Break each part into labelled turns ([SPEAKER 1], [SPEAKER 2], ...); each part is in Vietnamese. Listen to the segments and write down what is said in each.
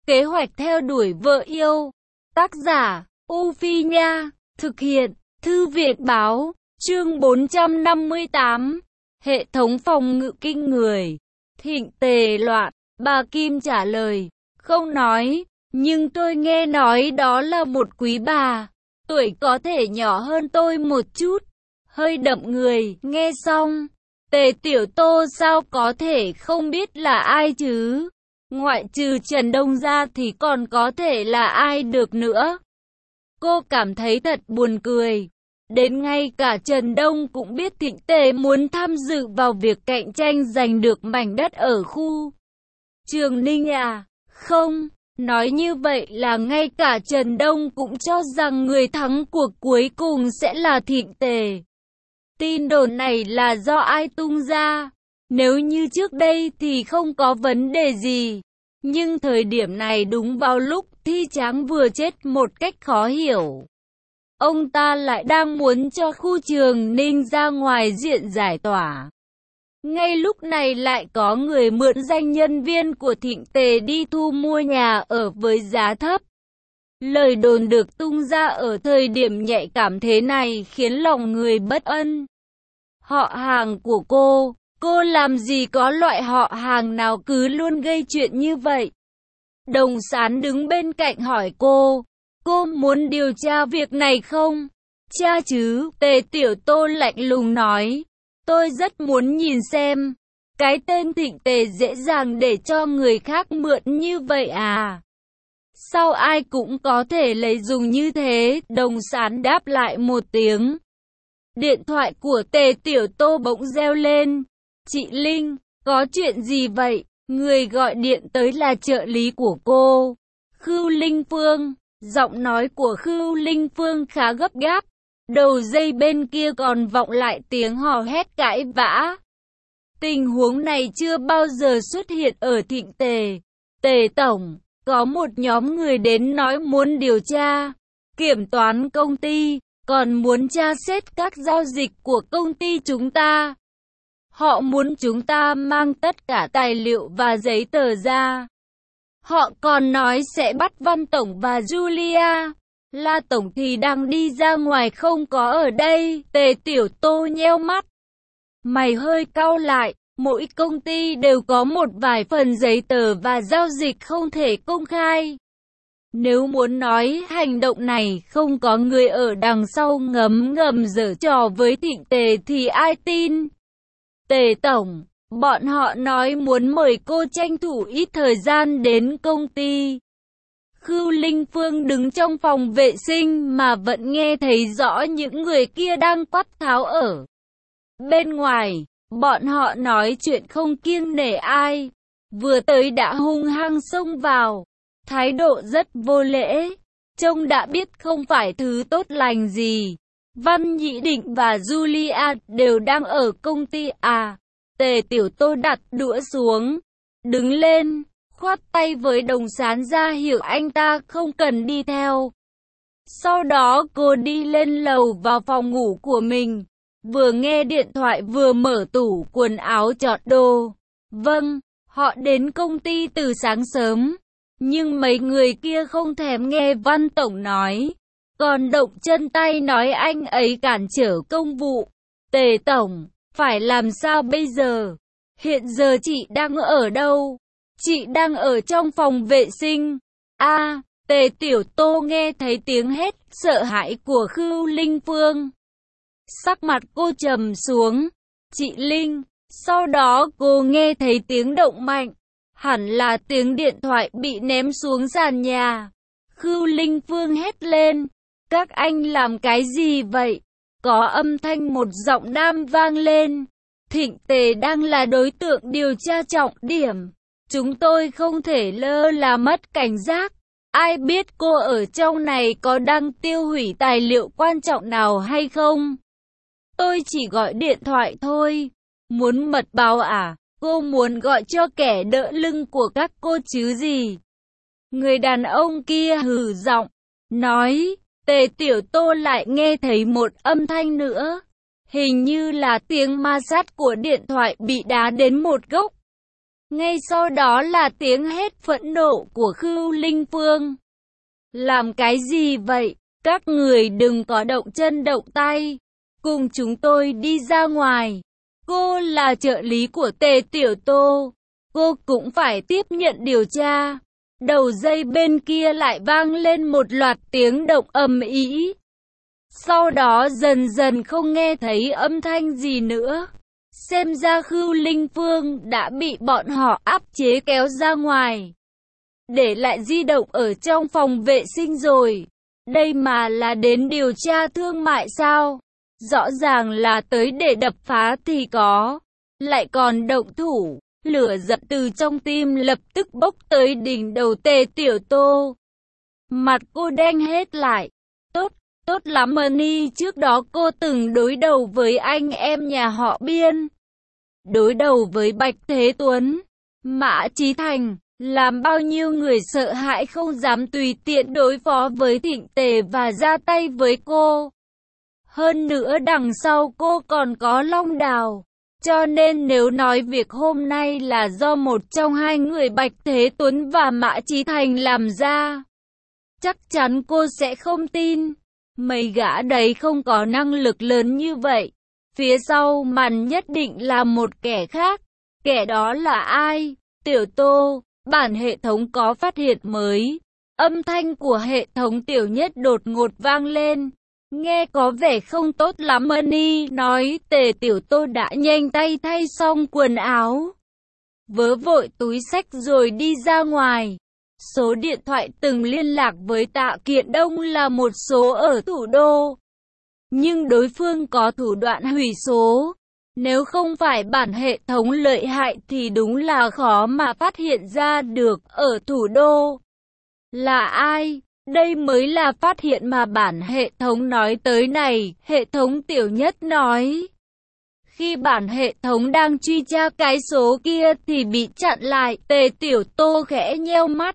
[SPEAKER 1] Kế hoạch theo đuổi vợ yêu. Tác giả, U Phi Nha. Thực hiện, Thư viện Báo. Chương 458. Hệ thống phòng ngự kinh người. Thịnh Tề loạn. Bà Kim trả lời. Không nói, nhưng tôi nghe nói đó là một quý bà. Tuổi có thể nhỏ hơn tôi một chút. Hơi đậm người. Nghe xong, Tề Tiểu Tô sao có thể không biết là ai chứ? Ngoại trừ Trần Đông ra thì còn có thể là ai được nữa? Cô cảm thấy thật buồn cười. Đến ngay cả Trần Đông cũng biết Thịnh Tề muốn tham dự vào việc cạnh tranh giành được mảnh đất ở khu Trường Ninh à? Không, nói như vậy là ngay cả Trần Đông cũng cho rằng người thắng cuộc cuối cùng sẽ là Thịnh Tề. Tin đồn này là do ai tung ra? Nếu như trước đây thì không có vấn đề gì. Nhưng thời điểm này đúng vào lúc Thi Tráng vừa chết một cách khó hiểu. Ông ta lại đang muốn cho khu Trường Ninh ra ngoài diện giải tỏa. Ngay lúc này lại có người mượn danh nhân viên của Thịnh Tề đi thu mua nhà ở với giá thấp. Lời đồn được tung ra ở thời điểm nhạy cảm thế này khiến lòng người bất an. Họ hàng của cô làm gì có loại họ hàng nào cứ luôn gây chuyện như vậy? Đồng Sán đứng bên cạnh hỏi cô muốn điều tra việc này không? Cha chứ, Tề Tiểu Tô lạnh lùng nói. Tôi rất muốn nhìn xem, cái tên Thịnh Tề dễ dàng để cho người khác mượn như vậy à? Sao ai cũng có thể lấy dùng như thế? Đồng Sán đáp lại một tiếng. Điện thoại của Tề Tiểu Tô bỗng reo lên. Chị Linh, có chuyện gì vậy? Người gọi điện tới là trợ lý của cô, Khưu Linh Phương. Giọng nói của Khưu Linh Phương khá gấp gáp. Đầu dây bên kia còn vọng lại tiếng hò hét cãi vã. Tình huống này chưa bao giờ xuất hiện ở Thịnh Tề. Tề Tổng, có một nhóm người đến nói muốn điều tra, kiểm toán công ty, còn muốn tra xét các giao dịch của công ty chúng ta. Họ muốn chúng ta mang tất cả tài liệu và giấy tờ ra. Họ còn nói sẽ bắt Văn Tổng và Julia. La Tổng thì đang đi ra ngoài không có ở đây. Tề Tiểu Tô nheo mắt. Mày hơi cau lại. Mỗi công ty đều có một vài phần giấy tờ và giao dịch không thể công khai. Nếu muốn nói hành động này không có người ở đằng sau ngấm ngầm giở trò với Thịnh Tề thì ai tin? Tề Tổng, bọn họ nói muốn mời cô tranh thủ ít thời gian đến công ty. Khưu Linh Phương đứng trong phòng vệ sinh mà vẫn nghe thấy rõ những người kia đang quát tháo ở bên ngoài. Bọn họ nói chuyện không kiêng nể ai. Vừa tới đã hung hăng xông vào. Thái độ rất vô lễ. Trông đã biết không phải thứ tốt lành gì. Văn Nhĩ Định và Julia đều đang ở công ty à? Tề Tiểu Tô đặt đũa xuống, đứng lên, khoát tay với Đồng Sán ra hiệu anh ta không cần đi theo. Sau đó cô đi lên lầu vào phòng ngủ của mình, vừa nghe điện thoại vừa mở tủ quần áo chọn đồ. Vâng, họ đến công ty từ sáng sớm, nhưng mấy người kia không thèm nghe Văn Tổng nói, còn động chân tay nói anh ấy cản trở công vụ. Tề Tổng, phải làm sao bây giờ? Hiện giờ chị đang ở đâu? Chị đang ở trong phòng vệ sinh. À, Tề Tiểu Tô nghe thấy tiếng hét sợ hãi của Khưu Linh Phương. Sắc mặt cô trầm xuống. Chị Linh, sau đó cô nghe thấy tiếng động mạnh. Hẳn là tiếng điện thoại bị ném xuống sàn nhà. Khưu Linh Phương hét lên. Các anh làm cái gì vậy? Có âm thanh một giọng nam vang lên. Thịnh Tề đang là đối tượng điều tra trọng điểm. Chúng tôi không thể lơ là mất cảnh giác. Ai biết cô ở trong này có đang tiêu hủy tài liệu quan trọng nào hay không? Tôi chỉ gọi điện thoại thôi. Muốn mật báo à? Cô muốn gọi cho kẻ đỡ lưng của các cô chứ gì? Người đàn ông kia hừ giọng, nói. Tề Tiểu Tô lại nghe thấy một âm thanh nữa. Hình như là tiếng ma sát của điện thoại bị đá đến một gốc. Ngay sau đó là tiếng hét phẫn nộ của Khưu Linh Phương. Làm cái gì vậy? Các người đừng có động chân động tay. Cùng chúng tôi đi ra ngoài. Cô là trợ lý của Tề Tiểu Tô. Cô cũng phải tiếp nhận điều tra. Đầu dây bên kia lại vang lên một loạt tiếng động ầm ĩ. Sau đó dần dần không nghe thấy âm thanh gì nữa. Xem ra Khưu Linh Phương đã bị bọn họ áp chế kéo ra ngoài. Để lại di động ở trong phòng vệ sinh rồi. Đây mà là đến điều tra thương mại sao? Rõ ràng là tới để đập phá thì có. Lại còn động thủ. Lửa giận từ trong tim lập tức bốc tới đỉnh đầu Tề Tiểu Tô. Mặt cô đen hết lại. Tốt lắm Money, trước đó cô từng đối đầu với anh em nhà họ Biên. Đối đầu với Bạch Thế Tuấn, Mã Chí Thành, làm bao nhiêu người sợ hãi không dám tùy tiện đối phó với Thịnh Tề và ra tay với cô. Hơn nữa đằng sau cô còn có Long Đào. Cho nên nếu nói việc hôm nay là do một trong hai người Bạch Thế Tuấn và Mã Chí Thành làm ra, chắc chắn cô sẽ không tin. Mấy gã đấy không có năng lực lớn như vậy. Phía sau màn nhất định là một kẻ khác. Kẻ đó là ai? Tiểu Tô, bản hệ thống có phát hiện mới. Âm thanh của hệ thống Tiểu Nhất đột ngột vang lên. Nghe có vẻ không tốt lắm Money nói. Tề Tiểu Tô đã nhanh tay thay xong quần áo, vớ vội túi xách rồi đi ra ngoài. Số điện thoại từng liên lạc với Tạ Kiện Đông là một số ở thủ đô. Nhưng đối phương có thủ đoạn hủy số. Nếu không phải bản hệ thống lợi hại thì đúng là khó mà phát hiện ra được ở thủ đô. Là ai? Đây mới là phát hiện mà bản hệ thống nói tới này. Hệ thống Tiểu Nhất nói. Khi bản hệ thống đang truy tra cái số kia thì bị chặn lại. Tề Tiểu Tô khẽ nheo mắt.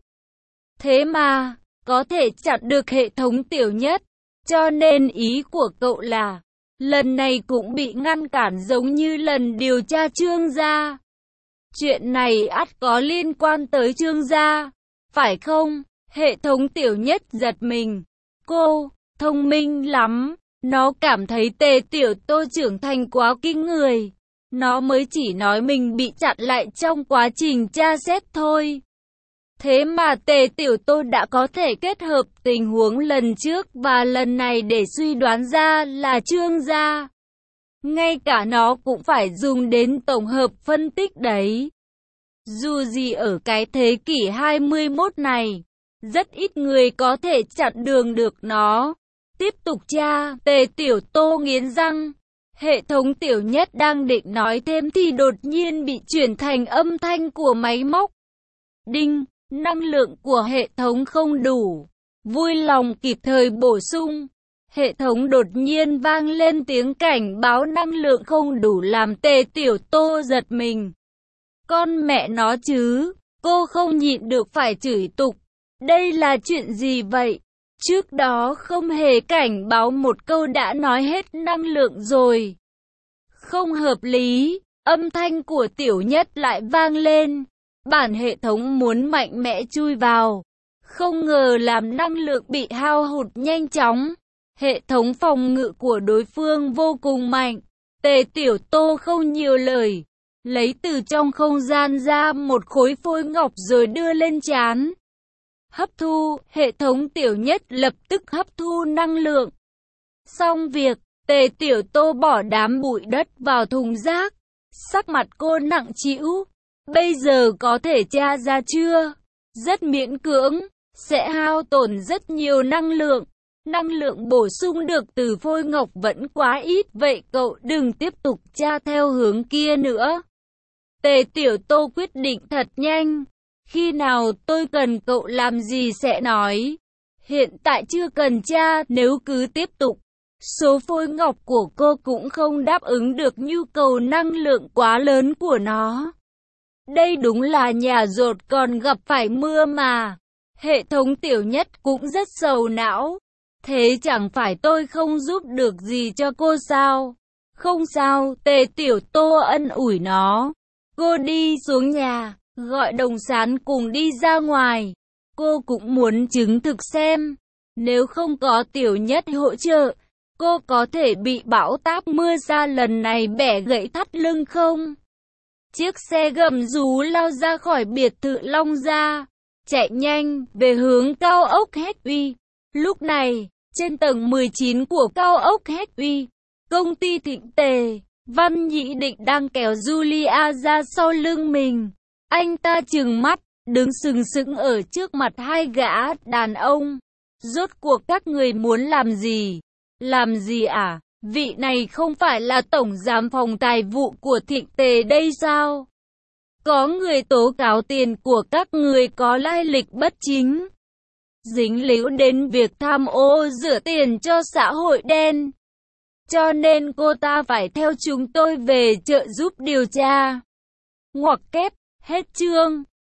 [SPEAKER 1] Thế mà, có thể chặn được hệ thống Tiểu Nhất. Cho nên ý của cậu là, lần này cũng bị ngăn cản giống như lần điều tra Trương gia. Chuyện này ắt có liên quan tới Trương gia, phải không? Hệ thống Tiểu Nhất giật mình. Cô, thông minh lắm. Nó cảm thấy Tề Tiểu Tô trưởng thành quá kinh người. Nó mới chỉ nói mình bị chặn lại trong quá trình tra xét thôi. Thế mà Tề Tiểu Tô đã có thể kết hợp tình huống lần trước và lần này để suy đoán ra là Trương gia. Ngay cả nó cũng phải dùng đến tổng hợp phân tích đấy. Dù gì ở cái thế kỷ 21 này, rất ít người có thể chặn đường được nó. Tiếp tục tra, Tề Tiểu Tô nghiến răng. Hệ thống Tiểu Nhất đang định nói thêm thì đột nhiên bị chuyển thành âm thanh của máy móc. Đinh! Năng lượng của hệ thống không đủ. Vui lòng kịp thời bổ sung. Hệ thống đột nhiên vang lên tiếng cảnh báo năng lượng không đủ làm Tề Tiểu Tô giật mình. Con mẹ nó chứ, cô không nhịn được phải chửi tục. Đây là chuyện gì vậy? Trước đó không hề cảnh báo một câu đã nói hết năng lượng rồi. Không hợp lý, âm thanh của Tiểu Nhất lại vang lên. Bản hệ thống muốn mạnh mẽ chui vào. Không ngờ làm năng lượng bị hao hụt nhanh chóng. Hệ thống phòng ngự của đối phương vô cùng mạnh. Tề Tiểu Tô không nhiều lời. Lấy từ trong không gian ra một khối phôi ngọc rồi đưa lên trán. Hấp thu, hệ thống Tiểu Nhất lập tức hấp thu năng lượng. Xong việc, Tề Tiểu Tô bỏ đám bụi đất vào thùng rác. Sắc mặt cô nặng trĩu. Bây giờ có thể tra ra chưa? Rất miễn cưỡng, sẽ hao tổn rất nhiều năng lượng. Năng lượng bổ sung được từ phôi ngọc vẫn quá ít, vậy cậu đừng tiếp tục tra theo hướng kia nữa. Tề Tiểu Tô quyết định thật nhanh. Khi nào tôi cần cậu làm gì sẽ nói. Hiện tại chưa cần tra, nếu cứ tiếp tục. Số phôi ngọc của cô cũng không đáp ứng được nhu cầu năng lượng quá lớn của nó. Đây đúng là nhà dột còn gặp phải mưa mà. Hệ thống Tiểu Nhất cũng rất sầu não. Thế chẳng phải tôi không giúp được gì cho cô sao? Không sao, Tề Tiểu Tô ân ủi nó. Cô đi xuống nhà, gọi Đồng Sán cùng đi ra ngoài. Cô cũng muốn chứng thực xem, nếu không có Tiểu Nhất hỗ trợ, cô có thể bị bão táp mưa ra lần này bẻ gãy thắt lưng không? Chiếc xe gầm rú lao ra khỏi biệt thự Long Gia, chạy nhanh về hướng cao ốc Hetway. Lúc này, trên tầng 19 của cao ốc Hetway, công ty Thịnh Tề, Văn Nhĩ Định đang kéo Julia ra sau lưng mình. Anh ta trừng mắt, đứng sừng sững ở trước mặt hai gã đàn ông. Rốt cuộc các người muốn làm gì? Làm gì à? Vị này không phải là tổng giám phòng tài vụ của Thịnh Tề đây sao? Có người tố cáo tiền của các người có lai lịch bất chính, dính líu đến việc tham ô rửa tiền cho xã hội đen. Cho nên cô ta phải theo chúng tôi về trợ giúp điều tra. Ngoặc kép, hết chương.